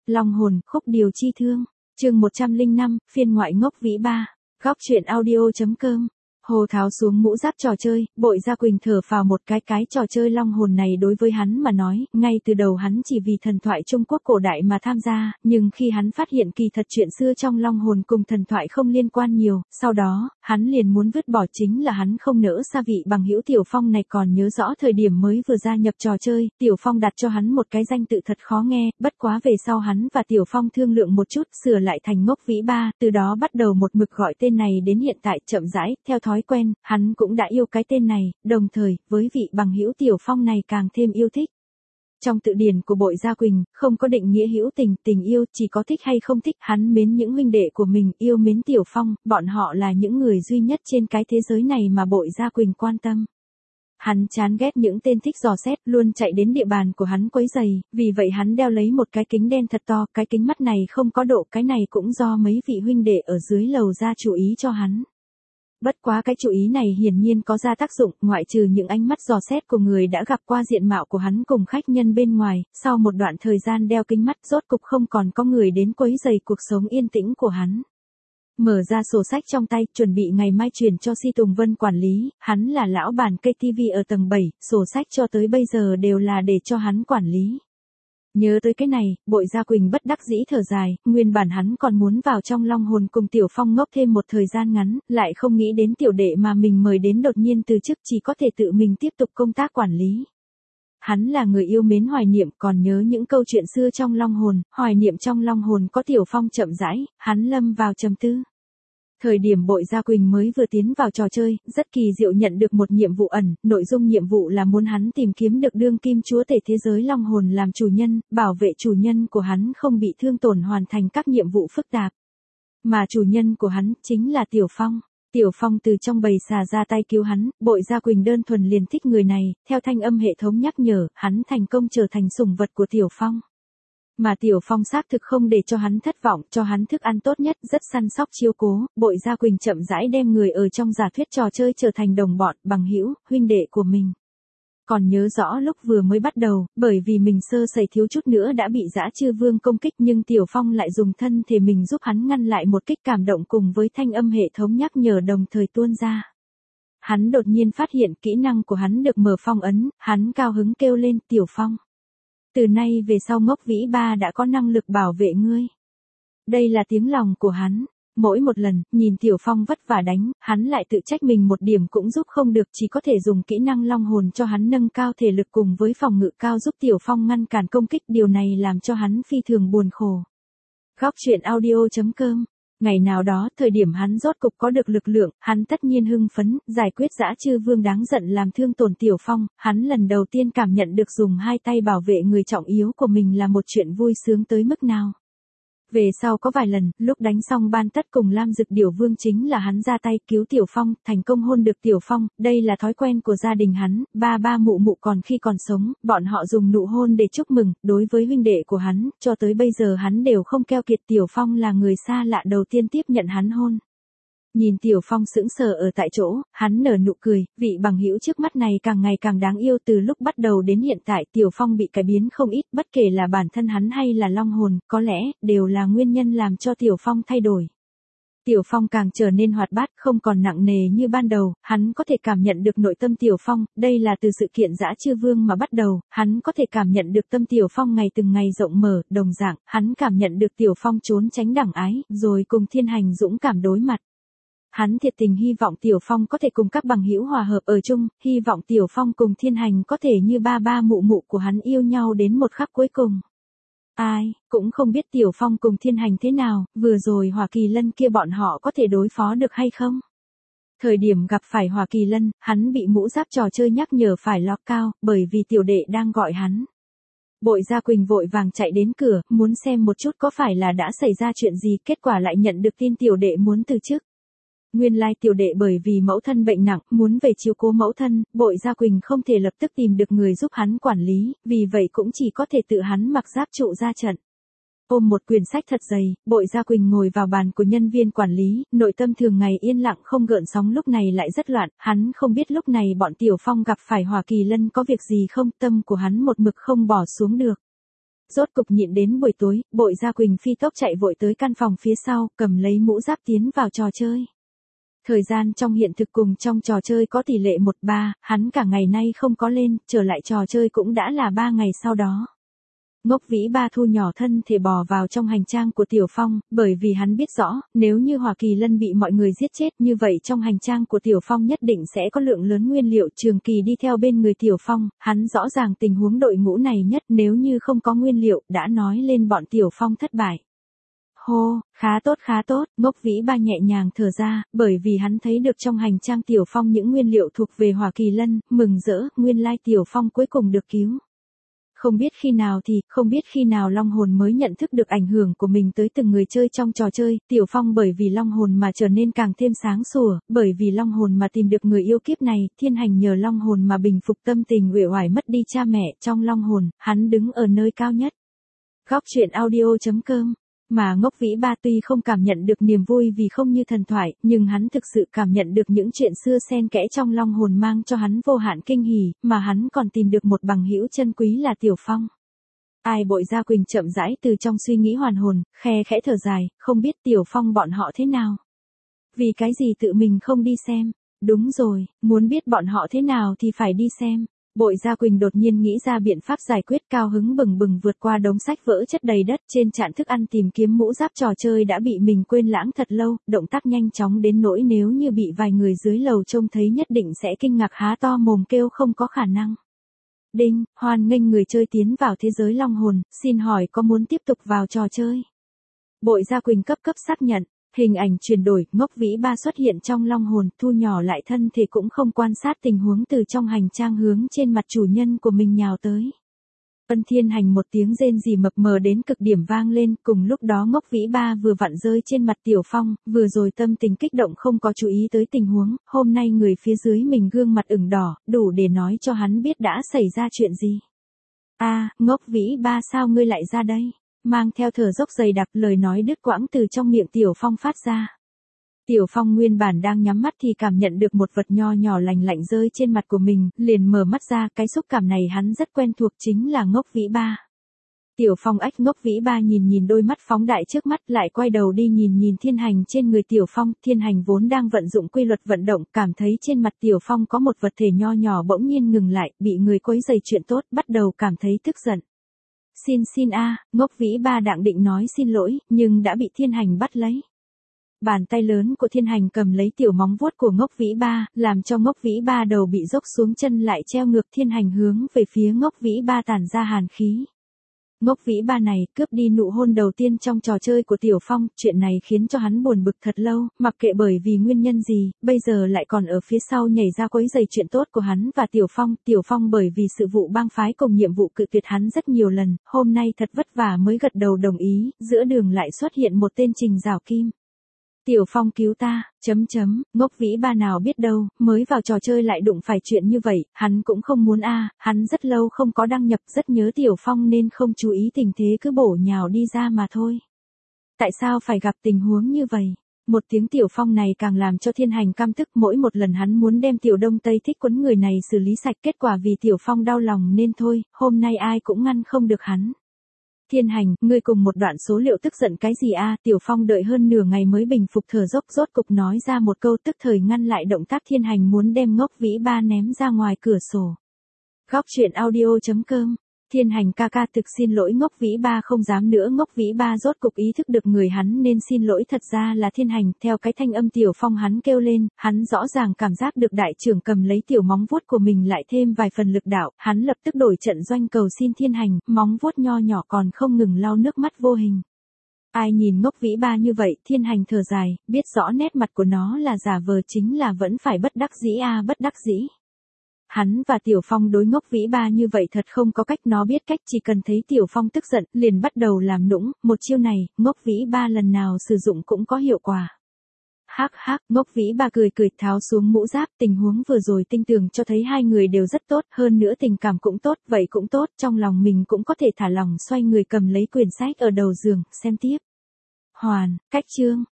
Long hồn, khúc điều chi thương. Chương 105, phiên ngoại ngốc vĩ ba. Góc truyện audio.com. Hồ tháo xuống mũ giáp trò chơi, Bội Gia Quỳnh thở phào một cái trò chơi long hồn này đối với hắn mà nói, ngay từ đầu hắn chỉ vì thần thoại Trung Quốc cổ đại mà tham gia, nhưng khi hắn phát hiện kỳ thật chuyện xưa trong long hồn cùng thần thoại không liên quan nhiều, sau đó, hắn liền muốn vứt bỏ, chính là hắn không nỡ xa vị bằng hữu Tiểu Phong này. Còn nhớ rõ thời điểm mới vừa gia nhập trò chơi, Tiểu Phong đặt cho hắn một cái danh tự thật khó nghe, bất quá về sau hắn và Tiểu Phong thương lượng một chút, sửa lại thành Ngốc Vĩ Ba, từ đó bắt đầu một mực gọi tên này đến hiện tại. Chậm rãi, theo thói quen, hắn cũng đã yêu cái tên này, đồng thời, với vị bằng hữu Tiểu Phong này càng thêm yêu thích. Trong tự điển của Bội Gia Quỳnh, không có định nghĩa hữu tình, tình yêu, chỉ có thích hay không thích. Hắn mến những huynh đệ của mình, yêu mến Tiểu Phong, bọn họ là những người duy nhất trên cái thế giới này mà Bội Gia Quỳnh quan tâm. Hắn chán ghét những tên thích dò xét, luôn chạy đến địa bàn của hắn quấy giày, vì vậy hắn đeo lấy một cái kính đen thật to, cái kính mắt này không có độ, cái này cũng do mấy vị huynh đệ ở dưới lầu ra chú ý cho hắn. Bất quá cái chú ý này hiển nhiên có ra tác dụng, ngoại trừ những ánh mắt dò xét của người đã gặp qua diện mạo của hắn cùng khách nhân bên ngoài, sau một đoạn thời gian đeo kính mắt rốt cục không còn có người đến quấy rầy cuộc sống yên tĩnh của hắn. Mở ra sổ sách trong tay, chuẩn bị ngày mai chuyển cho Si Tùng Vân quản lý, hắn là lão bản cây TV ở tầng 7, sổ sách cho tới bây giờ đều là để cho hắn quản lý. Nhớ tới cái này, Bội Gia Quỳnh bất đắc dĩ thở dài, nguyên bản hắn còn muốn vào trong long hồn cùng Tiểu Phong ngốc thêm một thời gian ngắn, lại không nghĩ đến tiểu đệ mà mình mời đến đột nhiên từ chức, chỉ có thể tự mình tiếp tục công tác quản lý. Hắn là người yêu mến hoài niệm, còn nhớ những câu chuyện xưa trong long hồn, hoài niệm trong long hồn có Tiểu Phong chậm rãi, hắn lâm vào trầm tư. Thời điểm Bội Gia Quỳnh mới vừa tiến vào trò chơi, rất kỳ diệu nhận được một nhiệm vụ ẩn, nội dung nhiệm vụ là muốn hắn tìm kiếm được đương kim chúa tể thế giới long hồn làm chủ nhân, bảo vệ chủ nhân của hắn không bị thương tổn, hoàn thành các nhiệm vụ phức tạp. Mà chủ nhân của hắn chính là Tiểu Phong. Tiểu Phong từ trong bầy xà ra tay cứu hắn, Bội Gia Quỳnh đơn thuần liền thích người này, theo thanh âm hệ thống nhắc nhở, hắn thành công trở thành sủng vật của Tiểu Phong. Mà Tiểu Phong xác thực không để cho hắn thất vọng, cho hắn thức ăn tốt nhất, rất săn sóc chiếu cố. Bội Gia Quỳnh chậm rãi đem người ở trong giả thuyết trò chơi trở thành đồng bọn, bằng hữu, huynh đệ của mình. Còn nhớ rõ lúc vừa mới bắt đầu, bởi vì mình sơ sẩy thiếu chút nữa đã bị Dã Chư Vương công kích, nhưng Tiểu Phong lại dùng thân thể mình giúp hắn ngăn lại một kích, cảm động cùng với thanh âm hệ thống nhắc nhở đồng thời tuôn ra. Hắn đột nhiên phát hiện kỹ năng của hắn được mở phong ấn, hắn cao hứng kêu lên, Tiểu Phong. Từ nay về sau Ngốc Vĩ Ba đã có năng lực bảo vệ ngươi. Đây là tiếng lòng của hắn. Mỗi một lần, nhìn Tiểu Phong vất vả đánh, hắn lại tự trách mình một điểm cũng giúp không được, chỉ có thể dùng kỹ năng long hồn cho hắn nâng cao thể lực cùng với phòng ngự cao giúp Tiểu Phong ngăn cản công kích, điều này làm cho hắn phi thường buồn khổ. Góc truyện audio.com. Ngày nào đó, thời điểm hắn rốt cục có được lực lượng, hắn tất nhiên hưng phấn, giải quyết Dã Chư Vương đáng giận làm thương tổn Tiểu Phong, hắn lần đầu tiên cảm nhận được dùng hai tay bảo vệ người trọng yếu của mình là một chuyện vui sướng tới mức nào. Về sau có vài lần, lúc đánh xong ban tất cùng Lam Dực Điểu Vương chính là hắn ra tay cứu Tiểu Phong, thành công hôn được Tiểu Phong, đây là thói quen của gia đình hắn, ba mụ mụ còn khi còn sống, bọn họ dùng nụ hôn để chúc mừng, đối với huynh đệ của hắn, cho tới bây giờ hắn đều không keo kiệt. Tiểu Phong là người xa lạ đầu tiên tiếp nhận hắn hôn. Nhìn Tiểu Phong sững sờ ở tại chỗ, hắn nở nụ cười, vị bằng hữu trước mắt này càng ngày càng đáng yêu. Từ lúc bắt đầu đến hiện tại Tiểu Phong bị cải biến không ít, bất kể là bản thân hắn hay là long hồn, có lẽ, đều là nguyên nhân làm cho Tiểu Phong thay đổi. Tiểu Phong càng trở nên hoạt bát, không còn nặng nề như ban đầu, hắn có thể cảm nhận được nội tâm Tiểu Phong, đây là từ sự kiện Dã Chư Vương mà bắt đầu, hắn có thể cảm nhận được tâm Tiểu Phong ngày từng ngày rộng mở, đồng dạng, hắn cảm nhận được Tiểu Phong trốn tránh đẳng ái, rồi cùng Thiên Hành dũng cảm đối mặt. Hắn thiệt tình hy vọng Tiểu Phong có thể cùng các bằng hữu hòa hợp ở chung, hy vọng Tiểu Phong cùng Thiên Hành có thể như ba mụ mụ của hắn yêu nhau đến một khắc cuối cùng. Ai, cũng không biết Tiểu Phong cùng Thiên Hành thế nào, vừa rồi Hỏa Kỳ Lân kia bọn họ có thể đối phó được hay không? Thời điểm gặp phải Hỏa Kỳ Lân, hắn bị mũ giáp trò chơi nhắc nhở phải log cao, bởi vì tiểu đệ đang gọi hắn. Bội Gia Quỳnh vội vàng chạy đến cửa, muốn xem một chút có phải là đã xảy ra chuyện gì, kết quả lại nhận được tin tiểu đệ muốn từ chức. Nguyên lai tiểu đệ bởi vì mẫu thân bệnh nặng, muốn về chiếu cố mẫu thân, Bội Gia Quỳnh không thể lập tức tìm được người giúp hắn quản lý, vì vậy cũng chỉ có thể tự hắn mặc giáp trụ ra trận. Ôm một quyển sách thật dày, Bội Gia Quỳnh ngồi vào bàn của nhân viên quản lý, nội tâm thường ngày yên lặng không gợn sóng lúc này lại rất loạn, hắn không biết lúc này bọn Tiểu Phong gặp phải Hỏa Kỳ Lân có việc gì không, tâm của hắn một mực không bỏ xuống được. rốt cục nhịn đến buổi tối, Bội Gia Quỳnh phi tốc chạy vội tới căn phòng phía sau, cầm lấy mũ giáp tiến vào trò chơi. Thời gian trong hiện thực cùng trong trò chơi có tỷ lệ 1:3, hắn cả ngày nay không có lên, trở lại trò chơi cũng đã là 3 ngày sau đó. Ngốc Vĩ Ba thu nhỏ thân thể bò vào trong hành trang của Tiểu Phong, bởi vì hắn biết rõ, nếu như Hỏa Kỳ Lân bị mọi người giết chết như vậy trong hành trang của Tiểu Phong nhất định sẽ có lượng lớn nguyên liệu trường kỳ đi theo bên người Tiểu Phong, hắn rõ ràng tình huống đội ngũ này nhất nếu như không có nguyên liệu đã nói lên bọn Tiểu Phong thất bại. Hô, khá tốt, Ngốc Vĩ Ba nhẹ nhàng thở ra, bởi vì hắn thấy được trong hành trang Tiểu Phong những nguyên liệu thuộc về Hỏa Kỳ Lân, mừng rỡ, nguyên lai Tiểu Phong cuối cùng được cứu. Không biết khi nào Long Hồn mới nhận thức được ảnh hưởng của mình tới từng người chơi trong trò chơi, Tiểu Phong bởi vì Long Hồn mà trở nên càng thêm sáng sủa, bởi vì Long Hồn mà tìm được người yêu kiếp này, Thiên Hành nhờ Long Hồn mà bình phục tâm tình uể oải mất đi cha mẹ, trong Long Hồn, hắn đứng ở nơi cao nhất. Góc truyện audio.com. Mà Ngốc Vĩ Ba tuy không cảm nhận được niềm vui vì không như thần thoại, nhưng hắn thực sự cảm nhận được những chuyện xưa xen kẽ trong Long Hồn mang cho hắn vô hạn kinh hỉ, mà hắn còn tìm được một bằng hữu chân quý là Tiểu Phong. Ai Bội Gia Quỳnh chậm rãi từ trong suy nghĩ hoàn hồn, khe khẽ thở dài, không biết Tiểu Phong bọn họ thế nào. Vì cái gì tự mình không đi xem? Đúng rồi, muốn biết bọn họ thế nào thì phải đi xem. Bội Gia Quỳnh đột nhiên nghĩ ra biện pháp giải quyết, cao hứng bừng bừng vượt qua đống sách vỡ chất đầy đất, trên trạm thức ăn tìm kiếm mũ giáp trò chơi đã bị mình quên lãng thật lâu, động tác nhanh chóng đến nỗi nếu như bị vài người dưới lầu trông thấy nhất định sẽ kinh ngạc há to mồm kêu không có khả năng. Đinh, hoan nghênh người chơi tiến vào thế giới Long Hồn, xin hỏi có muốn tiếp tục vào trò chơi? Bội Gia Quỳnh cấp xác nhận. Hình ảnh chuyển đổi, Ngốc Vĩ Ba xuất hiện trong Long Hồn, thu nhỏ lại thân thể cũng không quan sát tình huống từ trong hành trang hướng trên mặt chủ nhân của mình nhào tới. Ân Thiên Hành một tiếng rên rỉ mập mờ đến cực điểm vang lên, cùng lúc đó Ngốc Vĩ Ba vừa vặn rơi trên mặt Tiểu Phong, vừa rồi tâm tình kích động không có chú ý tới tình huống, hôm nay người phía dưới mình gương mặt ửng đỏ, đủ để nói cho hắn biết đã xảy ra chuyện gì. Ngốc Vĩ Ba sao ngươi lại ra đây? Mang theo thở dốc dày đặc, lời nói đứt quãng từ trong miệng Tiểu Phong phát ra. Tiểu Phong nguyên bản đang nhắm mắt thì cảm nhận được một vật nho nhỏ lành lạnh rơi trên mặt của mình, liền mở mắt ra, cái xúc cảm này hắn rất quen thuộc, chính là Ngốc Vĩ Ba. Tiểu Phong Ngốc Vĩ Ba nhìn đôi mắt phóng đại trước mắt, lại quay đầu đi nhìn Thiên Hành trên người Tiểu Phong, Thiên Hành vốn đang vận dụng quy luật vận động, cảm thấy trên mặt Tiểu Phong có một vật thể nho nhỏ bỗng nhiên ngừng lại, bị người quấy rầy chuyện tốt, bắt đầu cảm thấy tức giận. Xin Ngốc Vĩ Ba đang định nói xin lỗi, nhưng đã bị Thiên Hành bắt lấy. Bàn tay lớn của Thiên Hành cầm lấy tiểu móng vuốt của Ngốc Vĩ Ba, làm cho Ngốc Vĩ Ba đầu bị dốc xuống, chân lại treo ngược, Thiên Hành hướng về phía Ngốc Vĩ Ba tản ra hàn khí. Ngốc Vĩ Ba này cướp đi nụ hôn đầu tiên trong trò chơi của Tiểu Phong, chuyện này khiến cho hắn buồn bực thật lâu, mặc kệ bởi vì nguyên nhân gì, bây giờ lại còn ở phía sau nhảy ra quấy rầy chuyện tốt của hắn và Tiểu Phong bởi vì sự vụ bang phái cùng nhiệm vụ cự tuyệt hắn rất nhiều lần, hôm nay thật vất vả mới gật đầu đồng ý, giữa đường lại xuất hiện một tên Trình Giảo Kim. Tiểu Phong cứu ta, Ngốc Vĩ Ba nào biết đâu, mới vào trò chơi lại đụng phải chuyện như vậy, hắn cũng không muốn hắn rất lâu không có đăng nhập, rất nhớ Tiểu Phong nên không chú ý tình thế cứ bổ nhào đi ra mà thôi. Tại sao phải gặp tình huống như vậy? Một tiếng Tiểu Phong này càng làm cho Thiên Hành căm tức, mỗi một lần hắn muốn đem Tiểu Đông Tây Thích quấn người này xử lý sạch, kết quả vì Tiểu Phong đau lòng nên thôi, hôm nay ai cũng ngăn không được hắn. Thiên Hành, ngươi cùng một đoạn số liệu tức giận cái gì Tiểu Phong đợi hơn nửa ngày mới bình phục thở dốc, rốt cục nói ra một câu, tức thời ngăn lại động tác Thiên Hành muốn đem Ngốc Vĩ Ba ném ra ngoài cửa sổ. Góc truyện audio.com. Thiên Hành ca thực xin lỗi, Ngốc Vĩ Ba không dám nữa. Ngốc Vĩ Ba rốt cục ý thức được người hắn nên xin lỗi thật ra là Thiên Hành, theo cái thanh âm Tiểu Phong hắn kêu lên, hắn rõ ràng cảm giác được đại trưởng cầm lấy tiểu móng vuốt của mình lại thêm vài phần lực đạo, hắn lập tức đổi trận doanh cầu xin Thiên Hành, móng vuốt nho nhỏ còn không ngừng lau nước mắt vô hình. Ai nhìn Ngốc Vĩ Ba như vậy, Thiên Hành thở dài, biết rõ nét mặt của nó là giả vờ chính là vẫn phải bất đắc dĩ bất đắc dĩ. Hắn và Tiểu Phong đối Ngốc Vĩ Ba như vậy thật không có cách, nó biết cách, chỉ cần thấy Tiểu Phong tức giận, liền bắt đầu làm nũng, một chiêu này, Ngốc Vĩ Ba lần nào sử dụng cũng có hiệu quả. Ngốc Vĩ Ba cười tháo xuống mũ giáp, tình huống vừa rồi tinh tường cho thấy hai người đều rất tốt, hơn nữa tình cảm cũng tốt, vậy cũng tốt, trong lòng mình cũng có thể thả lòng, xoay người cầm lấy quyển sách ở đầu giường, xem tiếp. Cách chương